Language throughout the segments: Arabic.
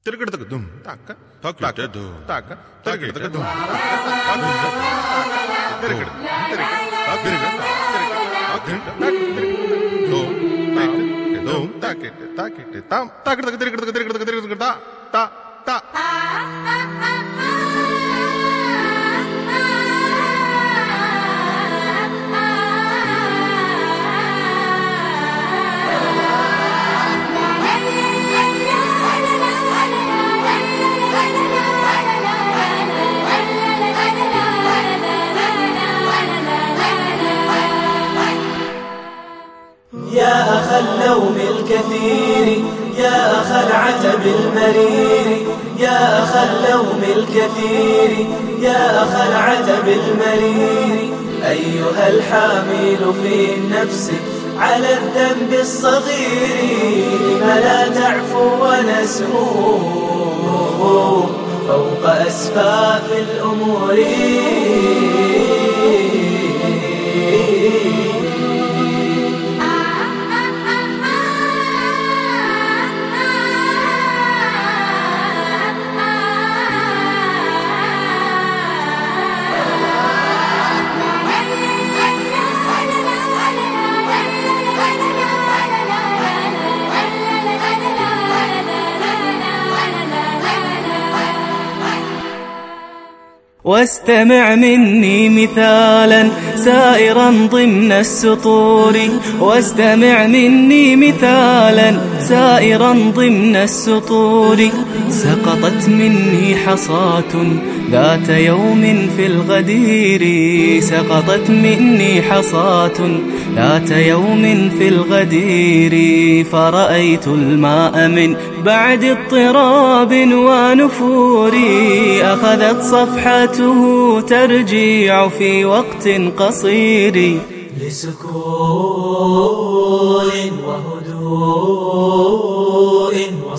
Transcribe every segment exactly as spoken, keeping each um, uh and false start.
తిరగడతగదుం తాక తాకదం తాక తిరగడతగదుం తిరగడ తిరగడ తిరగడ తిరగడ తాకెట్ తాకెట్ తాం తాకడతగ తిరగడతగ తిరగడతగ తిరగడతగ తా తా తా يا أخا اللوم الكثير يا أخا العتب المرير يا أخا اللوم الكثير يا أخا العتب المرير أيها الحامل في النفس على الذنب الصغير لم لا تعفو ونسمو فوق أسفاف الأمور واستمع مني مثالا سائرا ضمن السطور واستمع مني مثالا سائرا ضمن السطور سقطت مني حصاة ذات يوم في الغدير سقطت مني حصاة ذات يوم في الغدير فرأيت الماء من بعد اضطراب ونفور أخذت صفحته ترجيع في وقت قصير لسكون وهدوء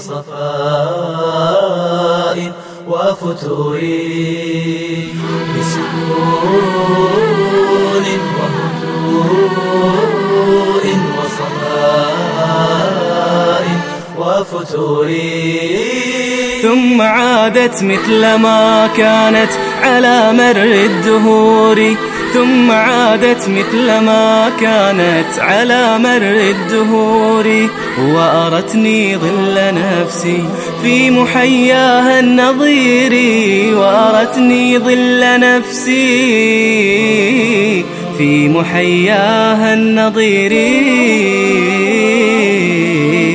وصفاء وفتور لسكون وهدوء وصفاء وفتور ثم عادت مثل ما كانت على مر الدهور ثم عادت مثل ما كانت على مر الدهور وأرتني ظل نفسي في محياها النظير وأرتني ظل نفسي في محياها النظير